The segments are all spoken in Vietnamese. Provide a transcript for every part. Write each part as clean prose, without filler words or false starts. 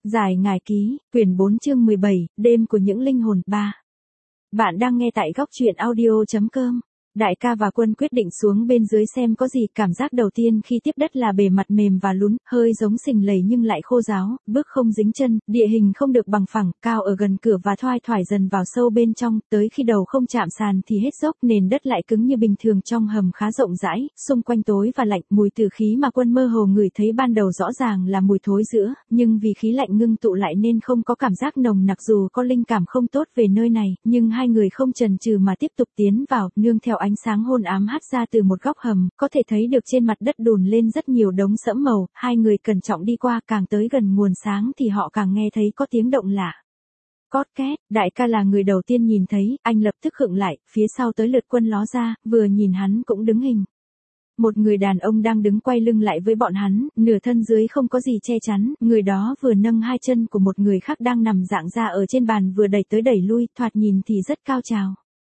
Giải ngải ký, quyển 4 chương 17, đêm của những linh hồn 3. Bạn đang nghe tại góc truyện audio.com. Đại ca và Quân quyết định xuống bên dưới xem có gì. Cảm giác đầu tiên khi tiếp đất là bề mặt mềm và lún, hơi giống sình lầy nhưng lại khô ráo, bước không dính chân, địa hình không được bằng phẳng, cao ở gần cửa và thoai thoải dần vào sâu bên trong, tới khi đầu không chạm sàn thì hết dốc, nền đất lại cứng như bình thường. Trong hầm khá rộng rãi, xung quanh tối và lạnh, mùi tử khí mà Quân mơ hồ ngửi thấy ban đầu rõ ràng là mùi thối rữa, nhưng vì khí lạnh ngưng tụ lại nên không có cảm giác nồng nặc. Dù có linh cảm không tốt về nơi này, nhưng hai người không chần chừ mà tiếp tục tiến vào, nương theo ánh sáng hôn ám hắt ra từ một góc hầm, có thể thấy được trên mặt đất đùn lên rất nhiều đống sẫm màu. Hai người cẩn trọng đi qua, càng tới gần nguồn sáng thì họ càng nghe thấy có tiếng động lạ. Cót két, đại ca là người đầu tiên nhìn thấy, anh lập tức khựng lại, phía sau tới lượt Quân ló ra, vừa nhìn hắn cũng đứng hình. Một người đàn ông đang đứng quay lưng lại với bọn hắn, nửa thân dưới không có gì che chắn, người đó vừa nâng hai chân của một người khác đang nằm dạng ra ở trên bàn vừa đẩy tới đẩy lui, thoạt nhìn thì rất cao trào.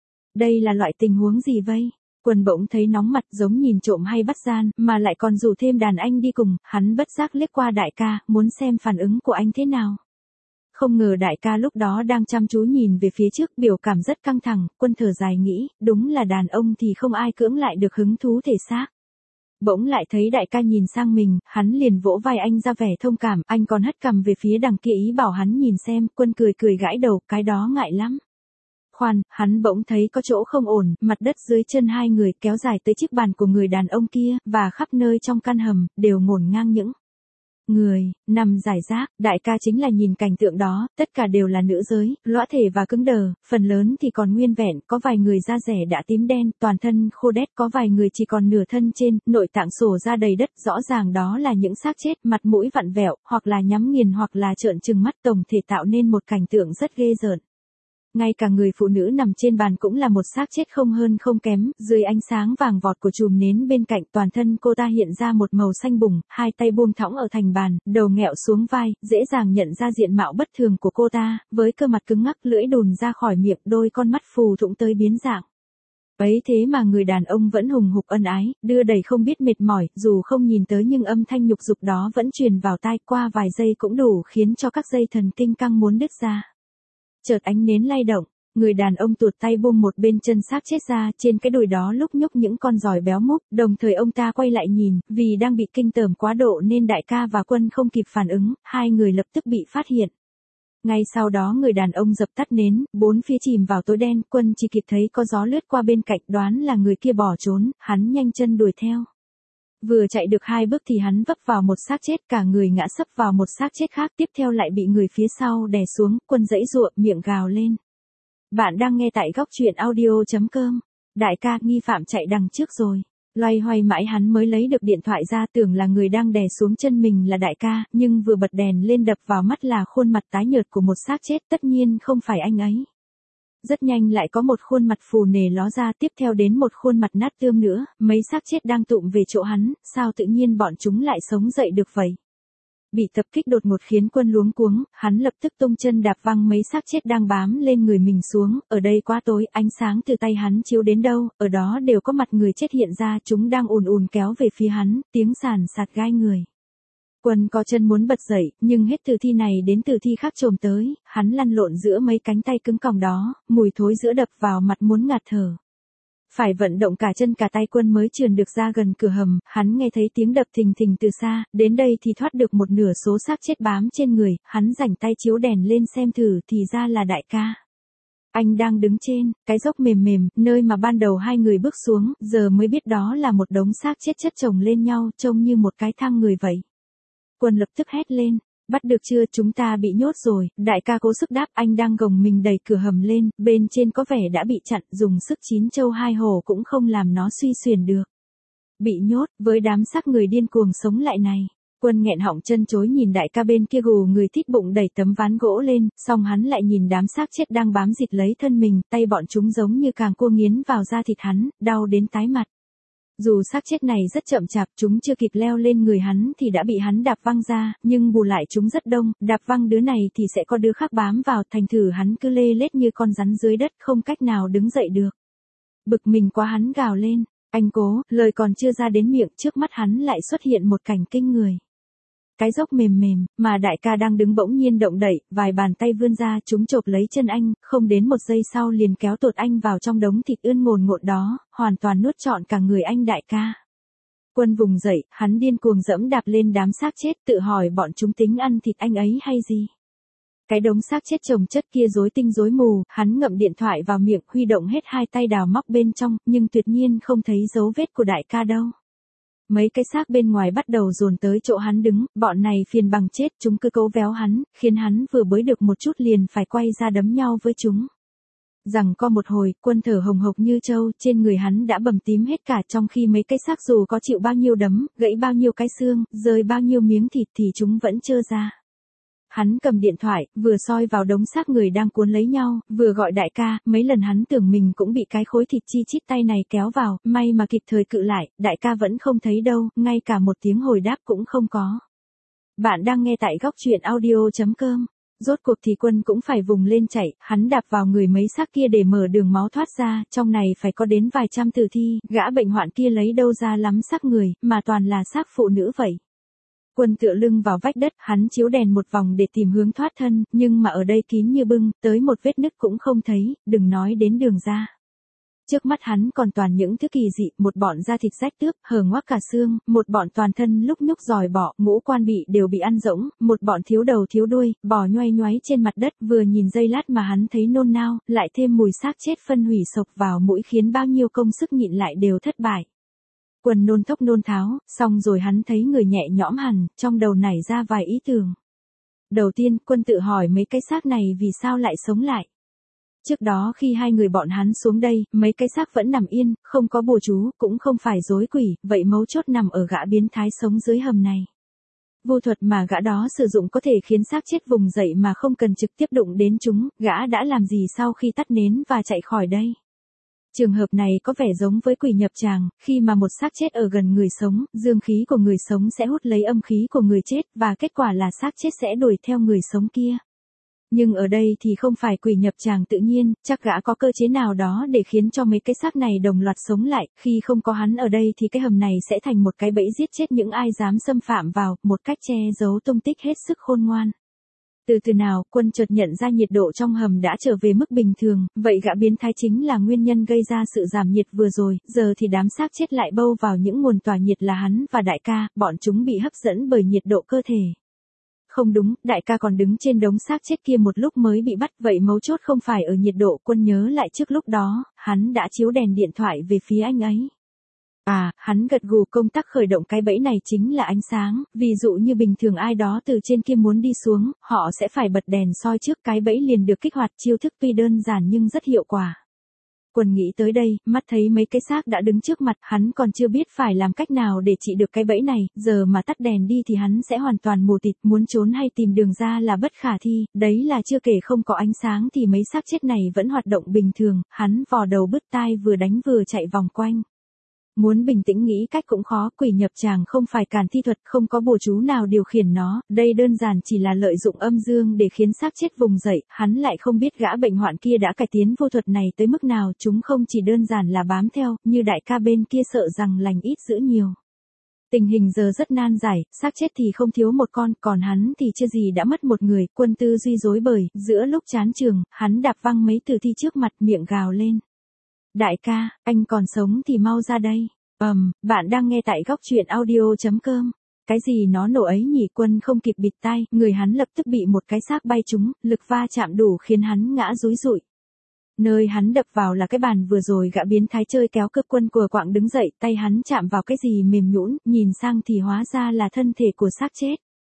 Đây là loại tình huống gì vậy? Quân bỗng thấy nóng mặt, giống nhìn trộm hay bắt gian, mà lại còn rủ thêm đàn anh đi cùng. Hắn bất giác liếc qua đại ca, muốn xem phản ứng của anh thế nào. Không ngờ đại ca lúc đó đang chăm chú nhìn về phía trước, biểu cảm rất căng thẳng. Quân thở dài nghĩ, đúng là đàn ông thì không ai cưỡng lại được hứng thú thể xác. Bỗng lại thấy đại ca nhìn sang mình, hắn liền vỗ vai anh ra vẻ thông cảm, anh còn hất cằm về phía đằng kia ý bảo hắn nhìn xem. Quân cười cười gãi đầu, cái đó ngại lắm. Khoan, hắn bỗng thấy có chỗ không ổn, mặt đất dưới chân hai người kéo dài tới chiếc bàn của người đàn ông kia, và khắp nơi trong căn hầm, đều ngổn ngang những người, nằm rải rác. Đại ca chính là nhìn cảnh tượng đó, tất cả đều là nữ giới, lõa thể và cứng đờ, phần lớn thì còn nguyên vẹn, có vài người da rẻ đã tím đen, toàn thân khô đét, có vài người chỉ còn nửa thân trên, nội tạng sổ ra đầy đất, rõ ràng đó là những xác chết, mặt mũi vặn vẹo, hoặc là nhắm nghiền hoặc là trợn trừng mắt, tổng thể tạo nên một cảnh tượng rất ghê rợn. Ngay cả người phụ nữ nằm trên bàn cũng là một xác chết không hơn không kém, dưới ánh sáng vàng vọt của chùm nến bên cạnh, toàn thân cô ta hiện ra một màu xanh bùng, hai tay buông thõng ở thành bàn, đầu nghẹo xuống vai, dễ dàng nhận ra diện mạo bất thường của cô ta, với cơ mặt cứng ngắc, lưỡi đùn ra khỏi miệng, đôi con mắt phù thủng tới biến dạng. Ấy thế mà người đàn ông vẫn hùng hục ân ái, đưa đẩy không biết mệt mỏi, dù không nhìn tới nhưng âm thanh nhục dục đó vẫn truyền vào tai, qua vài giây cũng đủ khiến cho các dây thần kinh căng muốn đứt ra. Chợt ánh nến lay động, người đàn ông tuột tay buông một bên chân xác chết ra, trên cái đùi đó lúc nhúc những con giòi béo múp, đồng thời ông ta quay lại nhìn, vì đang bị kinh tởm quá độ nên đại ca và Quân không kịp phản ứng, hai người lập tức bị phát hiện. Ngay sau đó người đàn ông dập tắt nến, bốn phía chìm vào tối đen, Quân chỉ kịp thấy có gió lướt qua bên cạnh, đoán là người kia bỏ trốn, hắn nhanh chân đuổi theo. Vừa chạy được 2 bước thì hắn vấp vào một xác chết, cả người ngã sấp vào một xác chết khác, tiếp theo lại bị người phía sau đè xuống. Quân giãy giụa, miệng gào lên. Bạn đang nghe tại góc truyện audio.com. Đại ca, nghi phạm chạy đằng trước rồi. Loay hoay mãi hắn mới lấy được điện thoại ra, tưởng là người đang đè xuống chân mình là đại ca, nhưng vừa bật đèn lên đập vào mắt là khuôn mặt tái nhợt của một xác chết, tất nhiên không phải anh ấy. Rất nhanh lại có một khuôn mặt phù nề ló ra, tiếp theo đến một khuôn mặt nát tươm nữa, mấy xác chết đang tụm về chỗ hắn, sao tự nhiên bọn chúng lại sống dậy được vậy? Bị tập kích đột ngột khiến Quân luống cuống, hắn lập tức tung chân đạp văng mấy xác chết đang bám lên người mình xuống, ở đây quá tối, ánh sáng từ tay hắn chiếu đến đâu, ở đó đều có mặt người chết hiện ra, chúng đang ùn ùn kéo về phía hắn, tiếng sàn sạt gai người. Quân có chân muốn bật dậy, nhưng hết từ thi này đến từ thi khác chồm tới, hắn lăn lộn giữa mấy cánh tay cứng còng đó, mùi thối giữa đập vào mặt muốn ngạt thở. Phải vận động cả chân cả tay Quân mới trườn được ra gần cửa hầm, hắn nghe thấy tiếng đập thình thình từ xa, đến đây thì thoát được một nửa số xác chết bám trên người, hắn rảnh tay chiếu đèn lên xem thử thì ra là đại ca. Anh đang đứng trên cái dốc mềm mềm, nơi mà ban đầu hai người bước xuống, giờ mới biết đó là một đống xác chết chất chồng lên nhau, trông như một cái thang người vậy. Quân lập tức hét lên, bắt được chưa, chúng ta bị nhốt rồi. Đại ca cố sức đáp, anh đang gồng mình đẩy cửa hầm lên, bên trên có vẻ đã bị chặn, dùng sức 9 châu 2 hổ cũng không làm nó suy xuyển được. Bị nhốt, với đám xác người điên cuồng sống lại này. Quân nghẹn họng chân chối nhìn đại ca bên kia gù người thít bụng đẩy tấm ván gỗ lên, xong hắn lại nhìn đám xác chết đang bám dịt lấy thân mình, tay bọn chúng giống như càng cua nghiến vào da thịt hắn, đau đến tái mặt. Dù xác chết này rất chậm chạp, chúng chưa kịp leo lên người hắn thì đã bị hắn đạp văng ra, nhưng bù lại chúng rất đông, đạp văng đứa này thì sẽ có đứa khác bám vào, thành thử hắn cứ lê lết như con rắn dưới đất, không cách nào đứng dậy được. Bực mình quá hắn gào lên, anh cố, lời còn chưa ra đến miệng, trước mắt hắn lại xuất hiện một cảnh kinh người. cái dốc mềm mềm, mà đại ca đang đứng bỗng nhiên động đậy, vài bàn tay vươn ra chúng chộp lấy chân anh, không đến một giây sau liền kéo tụt anh vào trong đống thịt ươn ngồn ngộn đó, hoàn toàn nuốt trọn cả người anh đại ca. Quân vùng dậy, hắn điên cuồng dẫm đạp lên đám xác chết, tự hỏi bọn chúng tính ăn thịt anh ấy hay gì. Cái đống xác chết chồng chất kia rối tinh rối mù, hắn ngậm điện thoại vào miệng, huy động hết hai tay đào móc bên trong, nhưng tuyệt nhiên không thấy dấu vết của đại ca đâu. Mấy cái xác bên ngoài bắt đầu dồn tới chỗ hắn đứng, bọn này phiền bằng chết, chúng cứ cấu véo hắn, khiến hắn vừa bới được một chút liền phải quay ra đấm nhau với chúng. Rằng co một hồi, Quân thở hồng hộc như trâu, trên người hắn đã bầm tím hết cả, trong khi mấy cái xác dù có chịu bao nhiêu đấm, gãy bao nhiêu cái xương, rơi bao nhiêu miếng thịt thì chúng vẫn trơ ra. Hắn cầm điện thoại, vừa soi vào đống xác người đang cuốn lấy nhau, vừa gọi đại ca, mấy lần hắn tưởng mình cũng bị cái khối thịt chi chít tay này kéo vào, may mà kịp thời cự lại, đại ca vẫn không thấy đâu, ngay cả một tiếng hồi đáp cũng không có. Bạn đang nghe tại góc truyện audio.com. Rốt cuộc thì Quân cũng phải vùng lên chạy, hắn đạp vào người mấy xác kia để mở đường máu thoát ra, trong này phải có đến vài trăm tử thi, gã bệnh hoạn kia lấy đâu ra lắm xác người, mà toàn là xác phụ nữ vậy. Quân tựa lưng vào vách đất, hắn chiếu đèn một vòng để tìm hướng thoát thân, nhưng mà ở đây kín như bưng, tới một vết nứt cũng không thấy, đừng nói đến đường ra. Trước mắt hắn còn toàn những thứ kỳ dị, một bọn da thịt rách tước, hở ngoác cả xương, một bọn toàn thân lúc nhúc giòi bọ, ngũ quan đều bị ăn rỗng, một bọn thiếu đầu thiếu đuôi, bò nhoay nhoáy trên mặt đất, vừa nhìn giây lát mà hắn thấy nôn nao, lại thêm mùi xác chết phân hủy sộc vào mũi khiến bao nhiêu công sức nhịn lại đều thất bại. Quân nôn thốc nôn tháo, xong rồi hắn thấy người nhẹ nhõm hẳn, trong đầu nảy ra vài ý tưởng. Đầu tiên, Quân tự hỏi mấy cái xác này vì sao lại sống lại. Trước đó khi hai người bọn hắn xuống đây, mấy cái xác vẫn nằm yên, không có bùa chú, cũng không phải rối quỷ, vậy mấu chốt nằm ở gã biến thái sống dưới hầm này. Vu thuật mà gã đó sử dụng có thể khiến xác chết vùng dậy mà không cần trực tiếp đụng đến chúng, gã đã làm gì sau khi tắt nến và chạy khỏi đây? Trường hợp này có vẻ giống với quỷ nhập tràng, khi mà một xác chết ở gần người sống, dương khí của người sống sẽ hút lấy âm khí của người chết, và kết quả là xác chết sẽ đuổi theo người sống kia. Nhưng ở đây thì không phải quỷ nhập tràng tự nhiên, chắc gã có cơ chế nào đó để khiến cho mấy cái xác này đồng loạt sống lại, khi không có hắn ở đây thì cái hầm này sẽ thành một cái bẫy giết chết những ai dám xâm phạm vào, một cách che giấu tung tích hết sức khôn ngoan. Từ từ nào, Quân chợt nhận ra nhiệt độ trong hầm đã trở về mức bình thường, vậy gã biến thái chính là nguyên nhân gây ra sự giảm nhiệt vừa rồi, giờ thì đám xác chết lại bâu vào những nguồn tỏa nhiệt là hắn và đại ca, bọn chúng bị hấp dẫn bởi nhiệt độ cơ thể. Không đúng, đại ca còn đứng trên đống xác chết kia một lúc mới bị bắt, vậy mấu chốt không phải ở nhiệt độ. Quân nhớ lại trước lúc đó, hắn đã chiếu đèn điện thoại về phía anh ấy. À, hắn gật gù, công tắc khởi động cái bẫy này chính là ánh sáng, ví dụ như bình thường ai đó từ trên kia muốn đi xuống, họ sẽ phải bật đèn soi trước, cái bẫy liền được kích hoạt. Chiêu thức tuy đơn giản nhưng rất hiệu quả. Quân nghĩ tới đây, mắt thấy mấy cái xác đã đứng trước mặt, hắn còn chưa biết phải làm cách nào để trị được cái bẫy này, giờ mà tắt đèn đi thì hắn sẽ hoàn toàn mù tịt, muốn trốn hay tìm đường ra là bất khả thi, đấy là chưa kể không có ánh sáng thì mấy xác chết này vẫn hoạt động bình thường, hắn vò đầu bứt tai vừa đánh vừa chạy vòng quanh. Muốn bình tĩnh nghĩ cách cũng khó, quỷ nhập tràng không phải càn thi thuật, không có bùa chú nào điều khiển nó, đây đơn giản chỉ là lợi dụng âm dương để khiến xác chết vùng dậy, hắn lại không biết gã bệnh hoạn kia đã cải tiến vô thuật này tới mức nào, chúng không chỉ đơn giản là bám theo, như đại ca bên kia sợ rằng lành ít dữ nhiều. Tình hình giờ rất nan giải, xác chết thì không thiếu một con, còn hắn thì chưa gì đã mất một người. Quân tư duy rối bời, giữa lúc chán trường, hắn đạp văng mấy tử thi trước mặt, miệng gào lên. Đại ca, anh còn sống thì mau ra đây. Bạn đang nghe tại góc truyện audio.com. Cái gì nó nổ ấy nhỉ? Quân không kịp bịt tai, người hắn lập tức bị một cái xác bay trúng, lực va chạm đủ khiến hắn ngã rúi rụi. Nơi hắn đập vào là cái bàn vừa rồi gã biến thái chơi kéo cướp. Quân cùa quạng đứng dậy, tay hắn chạm vào cái gì mềm nhũn, nhìn sang thì hóa ra là thân thể của xác chết.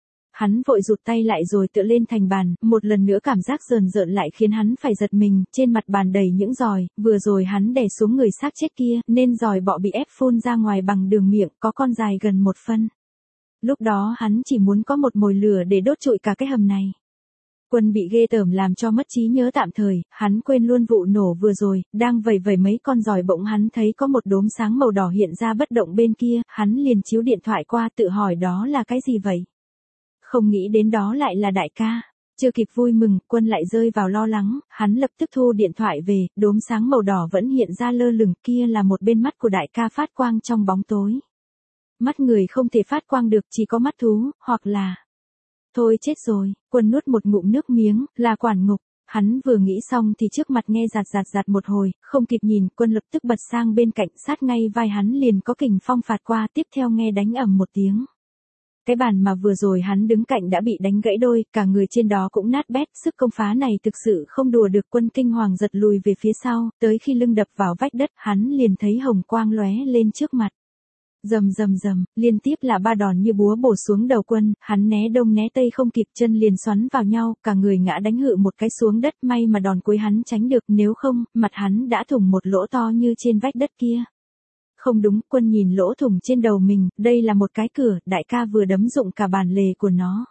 Hắn vội rụt tay lại rồi tựa lên thành bàn, một lần nữa cảm giác rờn rợn lại khiến hắn phải giật mình, trên mặt bàn đầy những giòi, vừa rồi hắn đè xuống người xác chết kia, nên giòi bọ bị ép phun ra ngoài bằng đường miệng, có con dài gần 1 phân. Lúc đó hắn chỉ muốn có một mồi lửa để đốt trụi cả cái hầm này. Quân bị ghê tởm làm cho mất trí nhớ tạm thời, hắn quên luôn vụ nổ vừa rồi, đang vẩy vẩy mấy con giòi bỗng hắn thấy có một đốm sáng màu đỏ hiện ra bất động bên kia, hắn liền chiếu điện thoại qua tự hỏi đó là cái gì vậy? Không nghĩ đến đó lại là đại ca. Chưa kịp vui mừng, Quân lại rơi vào lo lắng, hắn lập tức thu điện thoại về, đốm sáng màu đỏ vẫn hiện ra lơ lửng, kia là một bên mắt của đại ca phát quang trong bóng tối. mắt người không thể phát quang được, chỉ có mắt thú, hoặc là... Thôi chết rồi, Quân nuốt một ngụm nước miếng, là quản ngục. Hắn vừa nghĩ xong thì trước mặt nghe giạt một hồi, không kịp nhìn, Quân lập tức bật sang bên cạnh, sát ngay vai hắn liền có kình phong phạt qua, tiếp theo nghe đánh ầm một tiếng. Cái bàn mà vừa rồi hắn đứng cạnh đã bị đánh gãy đôi, cả người trên đó cũng nát bét, sức công phá này thực sự không đùa được. Quân kinh hoàng giật lùi về phía sau, tới khi lưng đập vào vách đất, hắn liền thấy hồng quang lóe lên trước mặt. Rầm rầm rầm, liên tiếp là 3 đòn như búa bổ xuống đầu Quân, hắn né đông né tây không kịp, chân liền xoắn vào nhau, cả người ngã đánh hự một cái xuống đất, may mà đòn cuối hắn tránh được, nếu không, mặt hắn đã thủng một lỗ to như trên vách đất kia. Không đúng, Quân nhìn lỗ thủng trên đầu mình, đây là một cái cửa, đại ca vừa đấm dụng cả bàn lề của nó.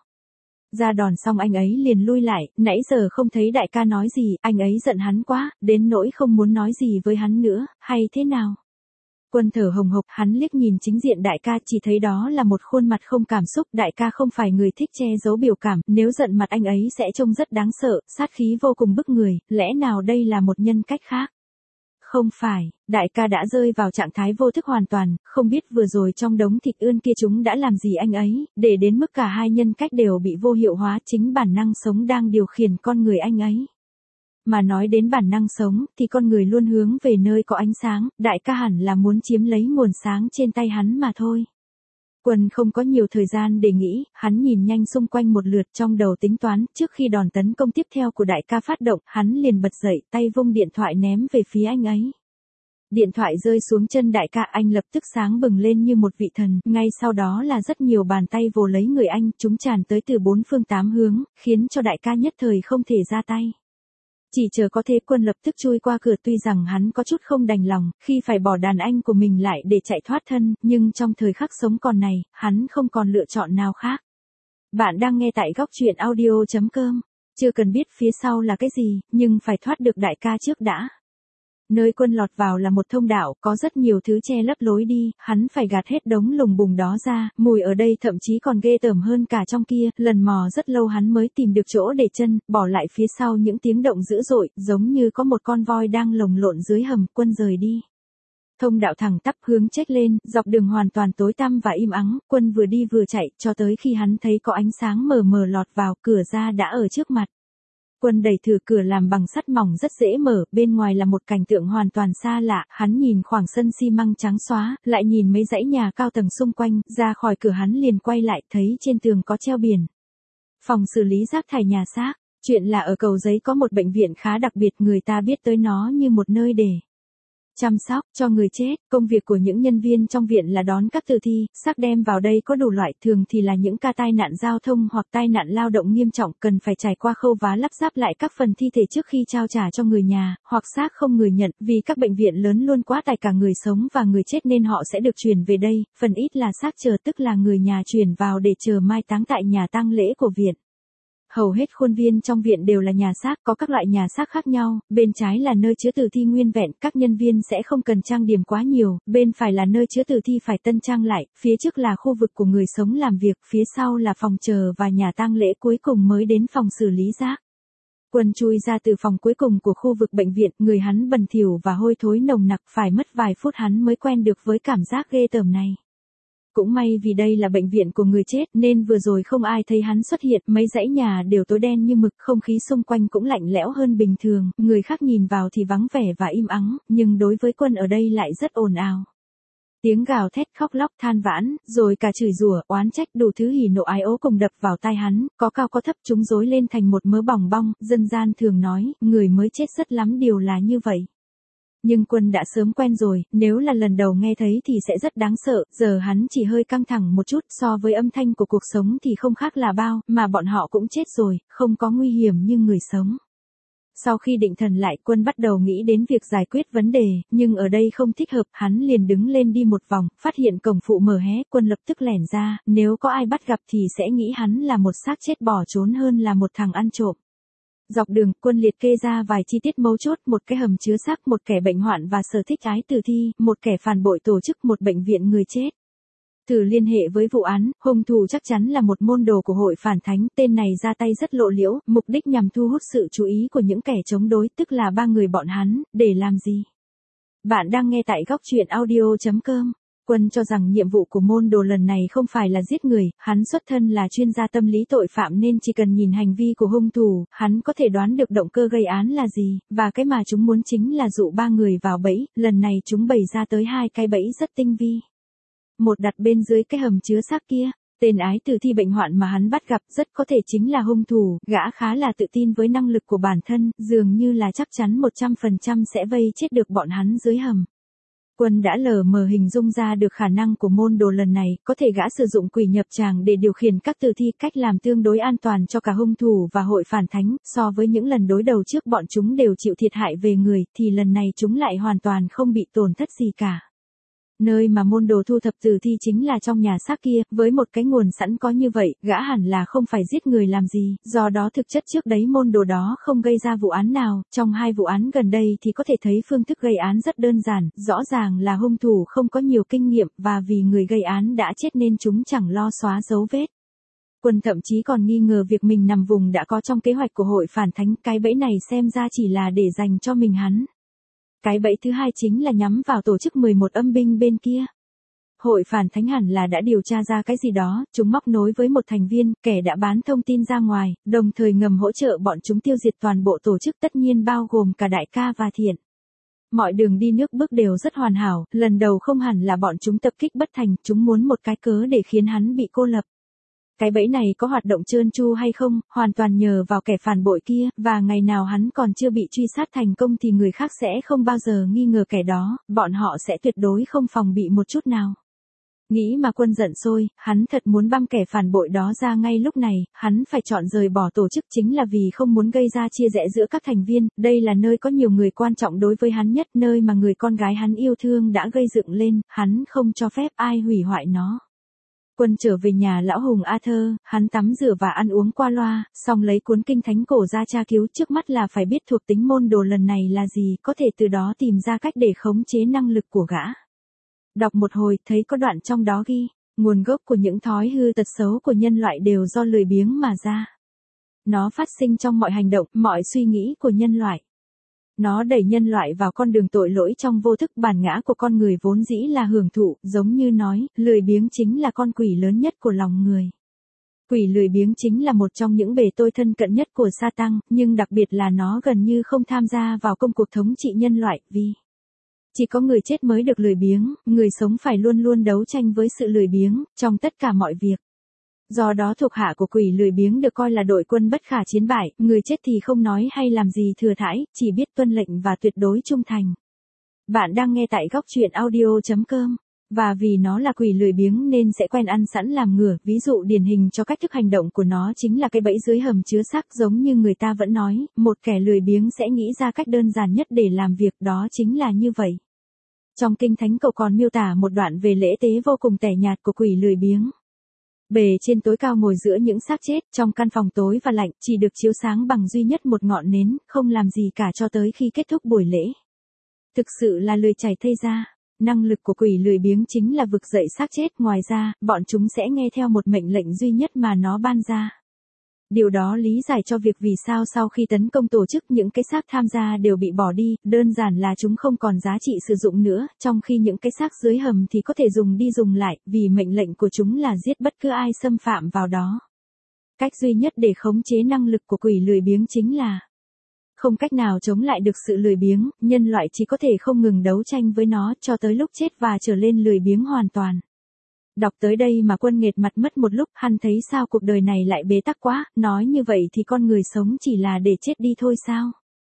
Ra đòn xong anh ấy liền lui lại, nãy giờ không thấy đại ca nói gì, anh ấy giận hắn quá, đến nỗi không muốn nói gì với hắn nữa, hay thế nào? Quân thở hồng hộc, hắn liếc nhìn chính diện đại ca, chỉ thấy đó là một khuôn mặt không cảm xúc, đại ca không phải người thích che giấu biểu cảm, nếu giận mặt anh ấy sẽ trông rất đáng sợ, sát khí vô cùng bức người, lẽ nào đây là một nhân cách khác? Không phải, đại ca đã rơi vào trạng thái vô thức hoàn toàn, không biết vừa rồi trong đống thịt ươn kia chúng đã làm gì anh ấy, để đến mức cả hai nhân cách đều bị vô hiệu hóa, chính bản năng sống đang điều khiển con người anh ấy. Mà nói đến bản năng sống, thì con người luôn hướng về nơi có ánh sáng, đại ca hẳn là muốn chiếm lấy nguồn sáng trên tay hắn mà thôi. Quân không có nhiều thời gian để nghĩ, hắn nhìn nhanh xung quanh một lượt trong đầu tính toán, trước khi đòn tấn công tiếp theo của đại ca phát động, hắn liền bật dậy, tay vung điện thoại ném về phía anh ấy. Điện thoại rơi xuống chân đại ca, anh lập tức sáng bừng lên như một vị thần, ngay sau đó là rất nhiều bàn tay vồ lấy người anh, chúng tràn tới từ 4 phương 8 hướng, khiến cho đại ca nhất thời không thể ra tay. Chỉ chờ có thế, Quân lập tức chui qua cửa, tuy rằng hắn có chút không đành lòng, khi phải bỏ đàn anh của mình lại để chạy thoát thân, nhưng trong thời khắc sống còn này, hắn không còn lựa chọn nào khác. Bạn đang nghe tại góc truyện audio.com, chưa cần biết phía sau là cái gì, nhưng phải thoát được đại ca trước đã. Nơi Quân lọt vào là một thông đạo, có rất nhiều thứ che lấp lối đi, hắn phải gạt hết đống lùng bùng đó ra, mùi ở đây thậm chí còn ghê tởm hơn cả trong kia, lần mò rất lâu hắn mới tìm được chỗ để chân, bỏ lại phía sau những tiếng động dữ dội, giống như có một con voi đang lồng lộn dưới hầm. Quân rời đi. Thông đạo thẳng tắp hướng chếch lên, dọc đường hoàn toàn tối tăm và im ắng, Quân vừa đi vừa chạy, cho tới khi hắn thấy có ánh sáng mờ mờ lọt vào, cửa ra đã ở trước mặt. Quân đẩy thử cửa làm bằng sắt mỏng rất dễ mở, bên ngoài là một cảnh tượng hoàn toàn xa lạ, hắn nhìn khoảng sân xi măng trắng xóa, lại nhìn mấy dãy nhà cao tầng xung quanh, ra khỏi cửa hắn liền quay lại, thấy trên tường có treo biển. Phòng xử lý rác thải nhà xác, chuyện là ở Cầu Giấy có một bệnh viện khá đặc biệt, người ta biết tới nó như một nơi để chăm sóc cho người chết. Công việc của những nhân viên trong viện là đón các tử thi, xác đem vào đây có đủ loại, thường thì là những ca tai nạn giao thông hoặc tai nạn lao động nghiêm trọng, cần phải trải qua khâu vá lắp ráp lại các phần thi thể trước khi trao trả cho người nhà, hoặc xác không người nhận, vì các bệnh viện lớn luôn quá tải cả người sống và người chết nên họ sẽ được chuyển về đây, phần ít là xác chờ, tức là người nhà chuyển vào để chờ mai táng tại nhà tang lễ của viện. Hầu hết khuôn viên trong viện đều là nhà xác, có các loại nhà xác khác nhau, bên trái là nơi chứa tử thi nguyên vẹn, các nhân viên sẽ không cần trang điểm quá nhiều, bên phải là nơi chứa tử thi phải tân trang lại, phía trước là khu vực của người sống làm việc, phía sau là phòng chờ và nhà tang lễ, cuối cùng mới đến phòng xử lý rác. Quân chui ra từ phòng cuối cùng của khu vực bệnh viện, người hắn bẩn thỉu và hôi thối nồng nặc, phải mất vài phút hắn mới quen được với cảm giác ghê tởm này. Cũng may vì đây là bệnh viện của người chết nên vừa rồi không ai thấy hắn xuất hiện, mấy dãy nhà đều tối đen như mực, không khí xung quanh cũng lạnh lẽo hơn bình thường, người khác nhìn vào thì vắng vẻ và im ắng, nhưng đối với Quân ở đây lại rất ồn ào. Tiếng gào thét, khóc lóc, than vãn, rồi cả chửi rủa, oán trách, đủ thứ hỉ nộ ái ố cùng đập vào tai hắn, có cao có thấp, chúng rối lên thành một mớ bòng bong, dân gian thường nói, người mới chết rất lắm điều là như vậy. Nhưng Quân đã sớm quen rồi, nếu là lần đầu nghe thấy thì sẽ rất đáng sợ, giờ hắn chỉ hơi căng thẳng một chút, so với âm thanh của cuộc sống thì không khác là bao, mà bọn họ cũng chết rồi, không có nguy hiểm như người sống. Sau khi định thần lại, Quân bắt đầu nghĩ đến việc giải quyết vấn đề, nhưng ở đây không thích hợp, hắn liền đứng lên đi một vòng, phát hiện cổng phụ mở hé, Quân lập tức lẻn ra, nếu có ai bắt gặp thì sẽ nghĩ hắn là một xác chết bỏ trốn hơn là một thằng ăn trộm. Dọc đường, Quân liệt kê ra vài chi tiết mấu chốt, một cái hầm chứa xác, một kẻ bệnh hoạn và sở thích ái tử thi, một kẻ phản bội tổ chức, một bệnh viện người chết. Thử liên hệ với vụ án, hung thủ chắc chắn là một môn đồ của hội phản thánh, tên này ra tay rất lộ liễu, mục đích nhằm thu hút sự chú ý của những kẻ chống đối, tức là 3 người bọn hắn, để làm gì? Bạn đang nghe tại góc truyện audio.com. Quân cho rằng nhiệm vụ của môn đồ lần này không phải là giết người, hắn xuất thân là chuyên gia tâm lý tội phạm nên chỉ cần nhìn hành vi của hung thủ, hắn có thể đoán được động cơ gây án là gì, và cái mà chúng muốn chính là dụ 3 người vào bẫy, lần này chúng bày ra tới 2 cái bẫy rất tinh vi. Một đặt bên dưới cái hầm chứa xác kia. Tên ái tử thi bệnh hoạn mà hắn bắt gặp rất có thể chính là hung thủ, gã khá là tự tin với năng lực của bản thân, dường như là chắc chắn 100% sẽ vây chết được bọn hắn dưới hầm. Quân đã lờ mờ hình dung ra được khả năng của môn đồ lần này, có thể gã sử dụng quỷ nhập tràng để điều khiển các tử thi, cách làm tương đối an toàn cho cả hung thủ và hội phản thánh, so với những lần đối đầu trước bọn chúng đều chịu thiệt hại về người, thì lần này chúng lại hoàn toàn không bị tổn thất gì cả. Nơi mà môn đồ thu thập tử thi chính là trong nhà xác kia, với một cái nguồn sẵn có như vậy, gã hẳn là không phải giết người làm gì, do đó thực chất trước đấy môn đồ đó không gây ra vụ án nào, trong 2 vụ án gần đây thì có thể thấy phương thức gây án rất đơn giản, rõ ràng là hung thủ không có nhiều kinh nghiệm, và vì người gây án đã chết nên chúng chẳng lo xóa dấu vết. Quân thậm chí còn nghi ngờ việc mình nằm vùng đã có trong kế hoạch của hội phản thánh, cái bẫy này xem ra chỉ là để dành cho mình hắn. Cái bẫy thứ 2 chính là nhắm vào tổ chức 11 âm binh bên kia. Hội phản thánh hẳn là đã điều tra ra cái gì đó, chúng móc nối với một thành viên, kẻ đã bán thông tin ra ngoài, đồng thời ngầm hỗ trợ bọn chúng tiêu diệt toàn bộ tổ chức, tất nhiên bao gồm cả Đại ca và Thiện. Mọi đường đi nước bước đều rất hoàn hảo, lần đầu không hẳn là bọn chúng tập kích bất thành, chúng muốn một cái cớ để khiến hắn bị cô lập. Cái bẫy này có hoạt động trơn tru hay không, hoàn toàn nhờ vào kẻ phản bội kia, và ngày nào hắn còn chưa bị truy sát thành công thì người khác sẽ không bao giờ nghi ngờ kẻ đó, bọn họ sẽ tuyệt đối không phòng bị một chút nào. Nghĩ mà Quân giận sôi, hắn thật muốn băm kẻ phản bội đó ra ngay lúc này, hắn phải chọn rời bỏ tổ chức chính là vì không muốn gây ra chia rẽ giữa các thành viên, đây là nơi có nhiều người quan trọng đối với hắn nhất, nơi mà người con gái hắn yêu thương đã gây dựng lên, hắn không cho phép ai hủy hoại nó. Quân trở về nhà lão hùng Arthur, hắn tắm rửa và ăn uống qua loa, xong lấy cuốn kinh thánh cổ ra tra cứu, trước mắt là phải biết thuộc tính môn đồ lần này là gì, có thể từ đó tìm ra cách để khống chế năng lực của gã. Đọc một hồi, thấy có đoạn trong đó ghi, nguồn gốc của những thói hư tật xấu của nhân loại đều do lười biếng mà ra. Nó phát sinh trong mọi hành động, mọi suy nghĩ của nhân loại. Nó đẩy nhân loại vào con đường tội lỗi trong vô thức, bản ngã của con người vốn dĩ là hưởng thụ, giống như nói, lười biếng chính là con quỷ lớn nhất của lòng người. Quỷ lười biếng chính là một trong những bề tôi thân cận nhất của Sa-tăng, nhưng đặc biệt là nó gần như không tham gia vào công cuộc thống trị nhân loại, vì chỉ có người chết mới được lười biếng, người sống phải luôn luôn đấu tranh với sự lười biếng, trong tất cả mọi việc. Do đó thuộc hạ của quỷ lười biếng được coi là đội quân bất khả chiến bại, người chết thì không nói hay làm gì thừa thãi, chỉ biết tuân lệnh và tuyệt đối trung thành. Bạn đang nghe tại góc truyện audio.com. Và vì nó là quỷ lười biếng nên sẽ quen ăn sẵn làm ngửa, ví dụ điển hình cho cách thức hành động của nó chính là cái bẫy dưới hầm chứa xác, giống như người ta vẫn nói, một kẻ lười biếng sẽ nghĩ ra cách đơn giản nhất để làm việc, đó chính là như vậy. Trong Kinh Thánh cậu còn miêu tả một đoạn về lễ tế vô cùng tẻ nhạt của quỷ lười biếng. Bề trên tối cao ngồi giữa những xác chết, trong căn phòng tối và lạnh, chỉ được chiếu sáng bằng duy nhất một ngọn nến, không làm gì cả cho tới khi kết thúc buổi lễ. Thực sự là lười chảy thây ra. Năng lực của quỷ lười biếng chính là vực dậy xác chết, ngoài ra, bọn chúng sẽ nghe theo một mệnh lệnh duy nhất mà nó ban ra. Điều đó lý giải cho việc vì sao sau khi tấn công tổ chức những cái xác tham gia đều bị bỏ đi, đơn giản là chúng không còn giá trị sử dụng nữa, trong khi những cái xác dưới hầm thì có thể dùng đi dùng lại, vì mệnh lệnh của chúng là giết bất cứ ai xâm phạm vào đó. Cách duy nhất để khống chế năng lực của quỷ lười biếng chính là không cách nào chống lại được sự lười biếng, nhân loại chỉ có thể không ngừng đấu tranh với nó cho tới lúc chết và trở lên lười biếng hoàn toàn. Đọc tới đây mà Quân nghệt mặt mất một lúc, hắn thấy sao cuộc đời này lại bế tắc quá, nói như vậy thì con người sống chỉ là để chết đi thôi sao?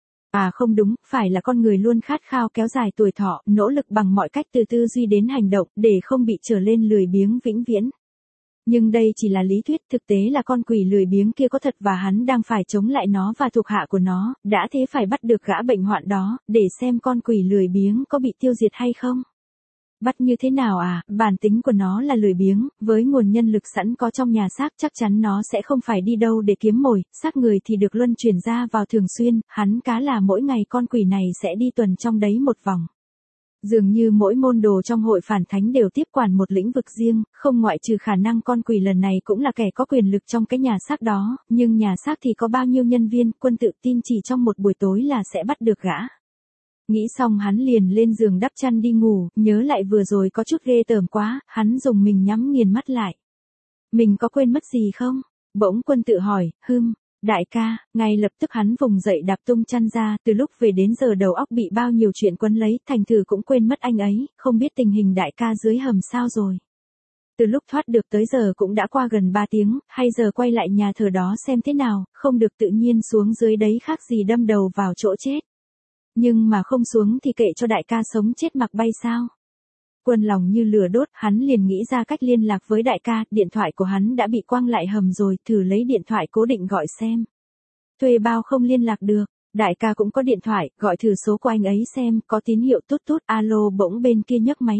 À không đúng, phải là con người luôn khát khao kéo dài tuổi thọ, nỗ lực bằng mọi cách từ tư duy đến hành động, để không bị trở lên lười biếng vĩnh viễn. Nhưng đây chỉ là lý thuyết, thực tế là con quỷ lười biếng kia có thật và hắn đang phải chống lại nó và thuộc hạ của nó, đã thế phải bắt được gã bệnh hoạn đó, để xem con quỷ lười biếng có bị tiêu diệt hay không. Bắt như thế nào à, bản tính của nó là lười biếng, với nguồn nhân lực sẵn có trong nhà xác chắc chắn nó sẽ không phải đi đâu để kiếm mồi, xác người thì được luân chuyển ra vào thường xuyên, hắn cá là mỗi ngày con quỷ này sẽ đi tuần trong đấy một vòng. Dường như mỗi môn đồ trong hội phản thánh đều tiếp quản một lĩnh vực riêng, không ngoại trừ khả năng con quỷ lần này cũng là kẻ có quyền lực trong cái nhà xác đó, nhưng nhà xác thì có bao nhiêu nhân viên, Quân tự tin chỉ trong một buổi tối là sẽ bắt được gã. Nghĩ xong hắn liền lên giường đắp chăn đi ngủ, nhớ lại vừa rồi có chút ghê tởm quá, hắn dùng mình nhắm nghiền mắt lại. Mình có quên mất gì không? Bỗng Quân tự hỏi, đại ca, ngay lập tức hắn vùng dậy đạp tung chăn ra, từ lúc về đến giờ đầu óc bị bao nhiêu chuyện quấn lấy, thành thử cũng quên mất anh ấy, không biết tình hình đại ca dưới hầm sao rồi. Từ lúc thoát được tới giờ cũng đã qua gần 3 tiếng, hay giờ quay lại nhà thờ đó xem thế nào, không được tự nhiên xuống dưới đấy khác gì đâm đầu vào chỗ chết. Nhưng mà không xuống thì kệ cho đại ca sống chết mặc bay sao? Quân lòng như lửa đốt, hắn liền nghĩ ra cách liên lạc với đại ca, điện thoại của hắn đã bị quăng lại hầm rồi, thử lấy điện thoại cố định gọi xem. Thuê bao không liên lạc được, đại ca cũng có điện thoại, gọi thử số của anh ấy xem, có tín hiệu tút tút, alo, bỗng bên kia nhấc máy,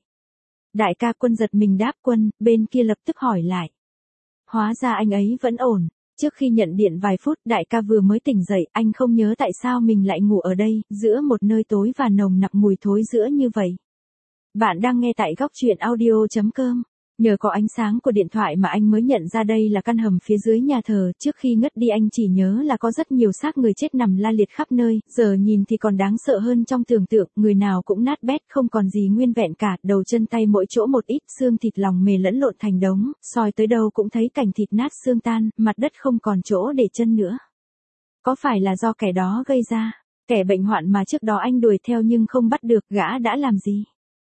Đại ca. Quân giật mình đáp. Quân, bên kia lập tức hỏi lại. Hóa ra anh ấy vẫn ổn. Trước khi nhận điện vài phút, đại ca vừa mới tỉnh dậy, anh không nhớ tại sao mình lại ngủ ở đây, giữa một nơi tối và nồng nặc mùi thối rữa như vậy. Bạn đang nghe tại góc truyện audio.com. Nhờ có ánh sáng của điện thoại mà anh mới nhận ra đây là căn hầm phía dưới nhà thờ, trước khi ngất đi anh chỉ nhớ là có rất nhiều xác người chết nằm la liệt khắp nơi, giờ nhìn thì còn đáng sợ hơn trong tưởng tượng, người nào cũng nát bét không còn gì nguyên vẹn cả, đầu chân tay mỗi chỗ một ít, xương thịt lòng mề lẫn lộn thành đống, soi tới đâu cũng thấy cảnh thịt nát xương tan, mặt đất không còn chỗ để chân nữa. Có phải là do kẻ đó gây ra? Kẻ bệnh hoạn mà trước đó anh đuổi theo nhưng không bắt được, gã đã làm gì?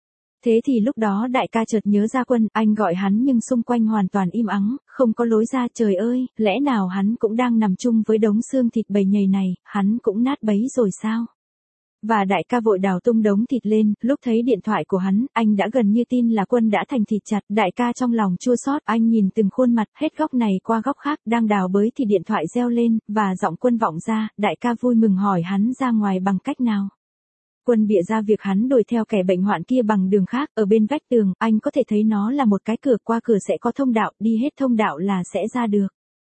Thế thì lúc đó đại ca chợt nhớ ra Quân, anh gọi hắn nhưng xung quanh hoàn toàn im ắng, không có lối ra. Trời ơi, lẽ nào hắn cũng đang nằm chung với đống xương thịt bầy nhầy này, hắn cũng nát bấy rồi sao? Và đại ca vội đào tung đống thịt lên, lúc thấy điện thoại của hắn, anh đã gần như tin là Quân đã thành thịt chặt, đại ca trong lòng chua xót, anh nhìn từng khuôn mặt, hết góc này qua góc khác, đang đào bới thì điện thoại reo lên, và giọng Quân vọng ra, đại ca vui mừng hỏi hắn ra ngoài bằng cách nào. Quân bịa ra việc hắn đuổi theo kẻ bệnh hoạn kia bằng đường khác, ở bên vách tường, anh có thể thấy nó là một cái cửa, qua cửa sẽ có thông đạo, đi hết thông đạo là sẽ ra được.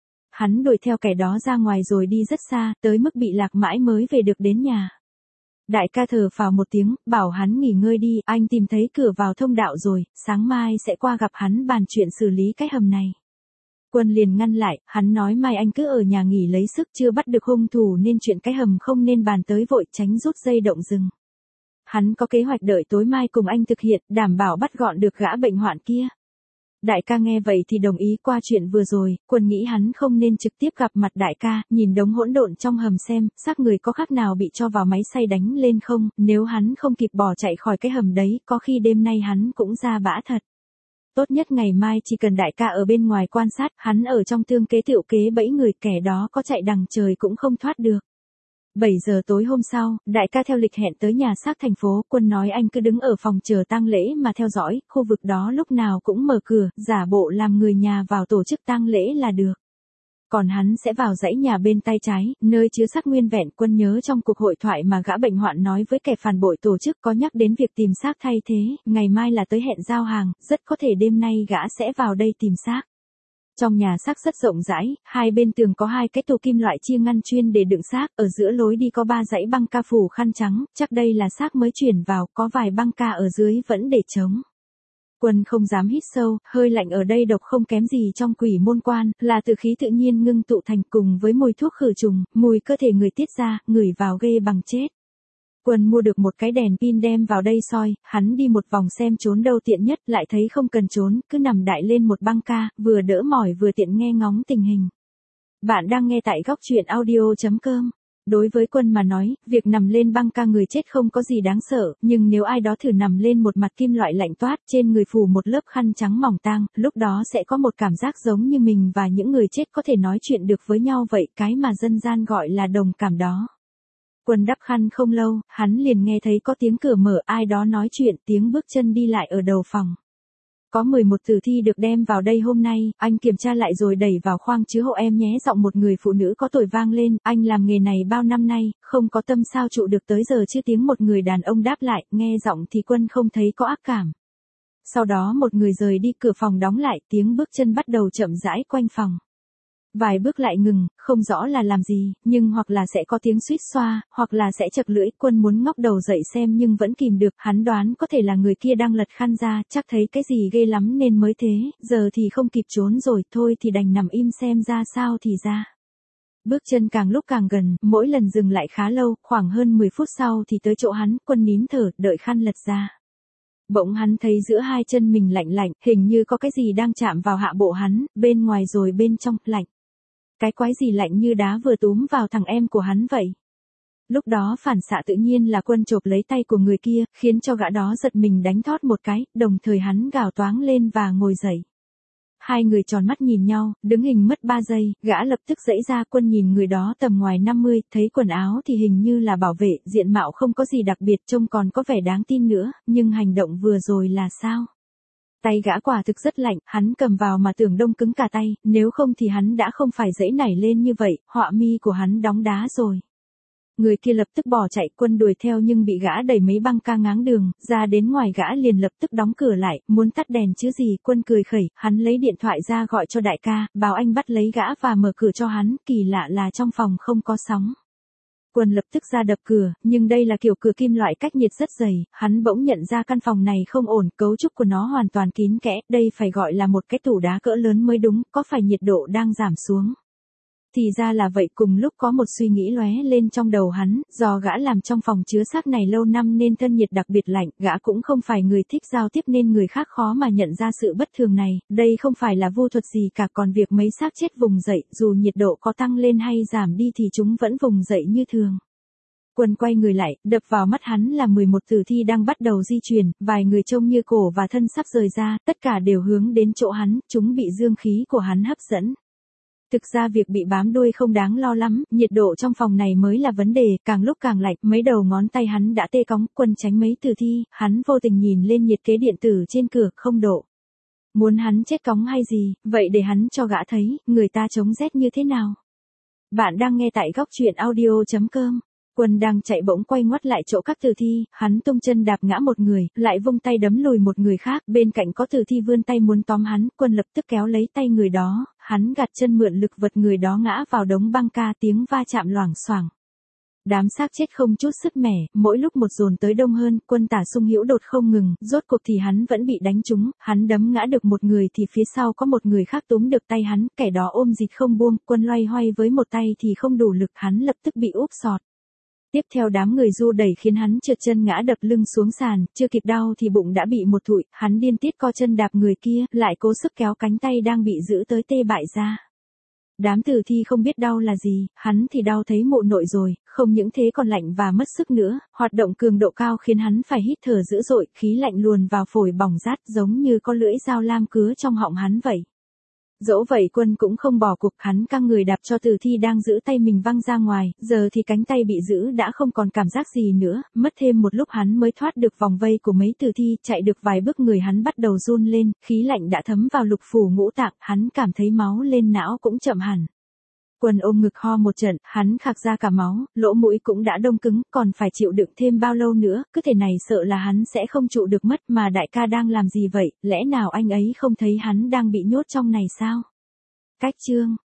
Hắn đuổi theo kẻ đó ra ngoài rồi đi rất xa, tới mức bị lạc mãi mới về được đến nhà. Đại ca thở phào một tiếng, bảo hắn nghỉ ngơi đi, anh tìm thấy cửa vào thông đạo rồi, sáng mai sẽ qua gặp hắn bàn chuyện xử lý cái hầm này. Quân liền ngăn lại, hắn nói mai anh cứ ở nhà nghỉ lấy sức, chưa bắt được hung thủ nên chuyện cái hầm không nên bàn tới vội, tránh rút dây động rừng. Hắn có kế hoạch đợi tối mai cùng anh thực hiện, đảm bảo bắt gọn được gã bệnh hoạn kia. Đại ca nghe vậy thì đồng ý. Qua chuyện vừa rồi, Quân nghĩ hắn không nên trực tiếp gặp mặt đại ca, nhìn đống hỗn độn trong hầm xem, xác người có khác nào bị cho vào máy xay đánh lên không, nếu hắn không kịp bỏ chạy khỏi cái hầm đấy, có khi đêm nay hắn cũng ra bã thật. Tốt nhất ngày mai chỉ cần đại ca ở bên ngoài quan sát, hắn ở trong tương kế tựu kế bẫy người, kẻ đó có chạy đằng trời cũng không thoát được. 7 giờ tối hôm sau, đại ca theo lịch hẹn tới nhà xác thành phố. Quân nói anh cứ đứng ở phòng chờ tang lễ mà theo dõi, khu vực đó lúc nào cũng mở cửa, giả bộ làm người nhà vào tổ chức tang lễ là được. Còn hắn sẽ vào dãy nhà bên tay trái, nơi chứa xác nguyên vẹn. Quân nhớ trong cuộc hội thoại mà gã bệnh hoạn nói với kẻ phản bội tổ chức có nhắc đến việc tìm xác thay thế, ngày mai là tới hẹn giao hàng, rất có thể đêm nay gã sẽ vào đây tìm xác. Trong nhà xác rất rộng rãi, hai bên tường có 2 cái tủ kim loại chia ngăn chuyên để đựng xác, ở giữa lối đi có 3 dãy băng ca phủ khăn trắng, chắc đây là xác mới chuyển vào, có vài băng ca ở dưới vẫn để trống. Quân không dám hít sâu, hơi lạnh ở đây độc không kém gì trong Quỷ Môn Quan, là từ khí tự nhiên ngưng tụ thành, cùng với mùi thuốc khử trùng, mùi cơ thể người tiết ra, ngửi vào ghê bằng chết. Quân mua được một cái đèn pin đem vào đây soi, hắn đi một vòng xem trốn đâu tiện nhất, lại thấy không cần trốn, cứ nằm đại lên một băng ca, vừa đỡ mỏi vừa tiện nghe ngóng tình hình. Bạn đang nghe tại góc truyện audio.com. Đối với Quân mà nói, việc nằm lên băng ca người chết không có gì đáng sợ, nhưng nếu ai đó thử nằm lên một mặt kim loại lạnh toát, trên người phủ một lớp khăn trắng mỏng tang, lúc đó sẽ có một cảm giác giống như mình và những người chết có thể nói chuyện được với nhau vậy, cái mà dân gian gọi là đồng cảm đó. Quân đắp khăn không lâu, hắn liền nghe thấy có tiếng cửa mở, ai đó nói chuyện, tiếng bước chân đi lại ở đầu phòng. Có 11 tử thi được đem vào đây hôm nay, anh kiểm tra lại rồi đẩy vào khoang chứa hộ em nhé. Giọng một người phụ nữ có tuổi vang lên, anh làm nghề này bao năm nay, không có tâm sao trụ được tới giờ chứ. Tiếng một người đàn ông đáp lại, nghe giọng thì Quân không thấy có ác cảm. Sau đó một người rời đi, cửa phòng đóng lại, tiếng bước chân bắt đầu chậm rãi quanh phòng. Vài bước lại ngừng, không rõ là làm gì, nhưng hoặc là sẽ có tiếng suýt xoa, hoặc là sẽ chật lưỡi. Quân muốn ngóc đầu dậy xem nhưng vẫn kìm được, hắn đoán có thể là người kia đang lật khăn ra, chắc thấy cái gì ghê lắm nên mới thế, giờ thì không kịp trốn rồi, thôi thì đành nằm im xem ra sao thì ra. Bước chân càng lúc càng gần, mỗi lần dừng lại khá lâu, khoảng hơn 10 phút sau thì tới chỗ hắn, Quân nín thở, đợi khăn lật ra. Bỗng hắn thấy giữa hai chân mình lạnh lạnh, hình như có cái gì đang chạm vào hạ bộ hắn, bên ngoài rồi bên trong, lạnh. Cái quái gì lạnh như đá vừa túm vào thằng em của hắn vậy. Lúc đó phản xạ tự nhiên là Quân chộp lấy tay của người kia, khiến cho gã đó giật mình đánh thót một cái, đồng thời hắn gào toáng lên và ngồi dậy. Hai người tròn mắt nhìn nhau, đứng hình mất 3 giây, gã lập tức giãy ra. Quân nhìn người đó tầm ngoài 50, thấy quần áo thì hình như là bảo vệ, diện mạo không có gì đặc biệt, trông còn có vẻ đáng tin nữa, nhưng hành động vừa rồi là sao? Tay gã quả thực rất lạnh, hắn cầm vào mà tưởng đông cứng cả tay, nếu không thì hắn đã không phải giãy nảy lên như vậy, họa mi của hắn đóng đá rồi. Người kia lập tức bỏ chạy, Quân đuổi theo nhưng bị gã đẩy mấy băng ca ngáng đường, ra đến ngoài gã liền lập tức đóng cửa lại, muốn tắt đèn chứ gì. Quân cười khẩy, hắn lấy điện thoại ra gọi cho đại ca, bảo anh bắt lấy gã và mở cửa cho hắn, kỳ lạ là trong phòng không có sóng. Quân lập tức ra đập cửa, nhưng đây là kiểu cửa kim loại cách nhiệt rất dày, hắn bỗng nhận ra căn phòng này không ổn, cấu trúc của nó hoàn toàn kín kẽ, đây phải gọi là một cái tủ đá cỡ lớn mới đúng, có phải nhiệt độ đang giảm xuống. Thì ra là vậy, cùng lúc có một suy nghĩ lóe lên trong đầu hắn, do gã làm trong phòng chứa xác này lâu năm nên thân nhiệt đặc biệt lạnh, gã cũng không phải người thích giao tiếp nên người khác khó mà nhận ra sự bất thường này, đây không phải là vu thuật gì cả, còn việc mấy xác chết vùng dậy, dù nhiệt độ có tăng lên hay giảm đi thì chúng vẫn vùng dậy như thường. Quân quay người lại, đập vào mắt hắn là 11 tử thi đang bắt đầu di chuyển, vài người trông như cổ và thân sắp rời ra, tất cả đều hướng đến chỗ hắn, chúng bị dương khí của hắn hấp dẫn. Thực ra việc bị bám đuôi không đáng lo lắm, nhiệt độ trong phòng này mới là vấn đề, càng lúc càng lạnh, mấy đầu ngón tay hắn đã tê cóng. Quân tránh mấy tử thi, hắn vô tình nhìn lên nhiệt kế điện tử trên cửa, 0 độ. Muốn hắn chết cóng hay gì, vậy để hắn cho gã thấy, người ta chống rét như thế nào. Bạn đang nghe tại góc truyện audio.com. Quân đang chạy bỗng quay ngoắt lại chỗ các tử thi, hắn tung chân đạp ngã một người, lại vung tay đấm lùi một người khác, bên cạnh có tử thi vươn tay muốn tóm hắn, Quân lập tức kéo lấy tay người đó, hắn gạt chân mượn lực vật người đó ngã vào đống băng ca, tiếng va chạm loảng xoảng. Đám xác chết không chút sức mẻ, mỗi lúc một dồn tới đông hơn, Quân tả sung hữu đột không ngừng, rốt cuộc thì hắn vẫn bị đánh trúng, hắn đấm ngã được một người thì phía sau có một người khác túm được tay hắn, kẻ đó ôm dịt không buông, Quân loay hoay với một tay thì không đủ lực, hắn lập tức bị úp sọt. Tiếp theo đám người du đẩy khiến hắn trượt chân ngã đập lưng xuống sàn, chưa kịp đau thì bụng đã bị một thụi, hắn điên tiết co chân đạp người kia, lại cố sức kéo cánh tay đang bị giữ tới tê bại ra. Đám tử thi không biết đau là gì, hắn thì đau thấy mụ nội rồi, không những thế còn lạnh và mất sức nữa, hoạt động cường độ cao khiến hắn phải hít thở dữ dội, khí lạnh luồn vào phổi bỏng rát giống như có lưỡi dao lam cứa trong họng hắn vậy. Dẫu vậy Quân cũng không bỏ cuộc, hắn căng người đạp cho tử thi đang giữ tay mình văng ra ngoài, giờ thì cánh tay bị giữ đã không còn cảm giác gì nữa, mất thêm một lúc hắn mới thoát được vòng vây của mấy tử thi, chạy được vài bước người hắn bắt đầu run lên, khí lạnh đã thấm vào lục phủ ngũ tạng, hắn cảm thấy máu lên não cũng chậm hẳn. Quân ôm ngực ho một trận, hắn khạc ra cả máu, lỗ mũi cũng đã đông cứng, còn phải chịu đựng thêm bao lâu nữa, cứ thế này sợ là hắn sẽ không trụ được mất. Mà đại ca đang làm gì vậy, lẽ nào anh ấy không thấy hắn đang bị nhốt trong này sao? Cách chương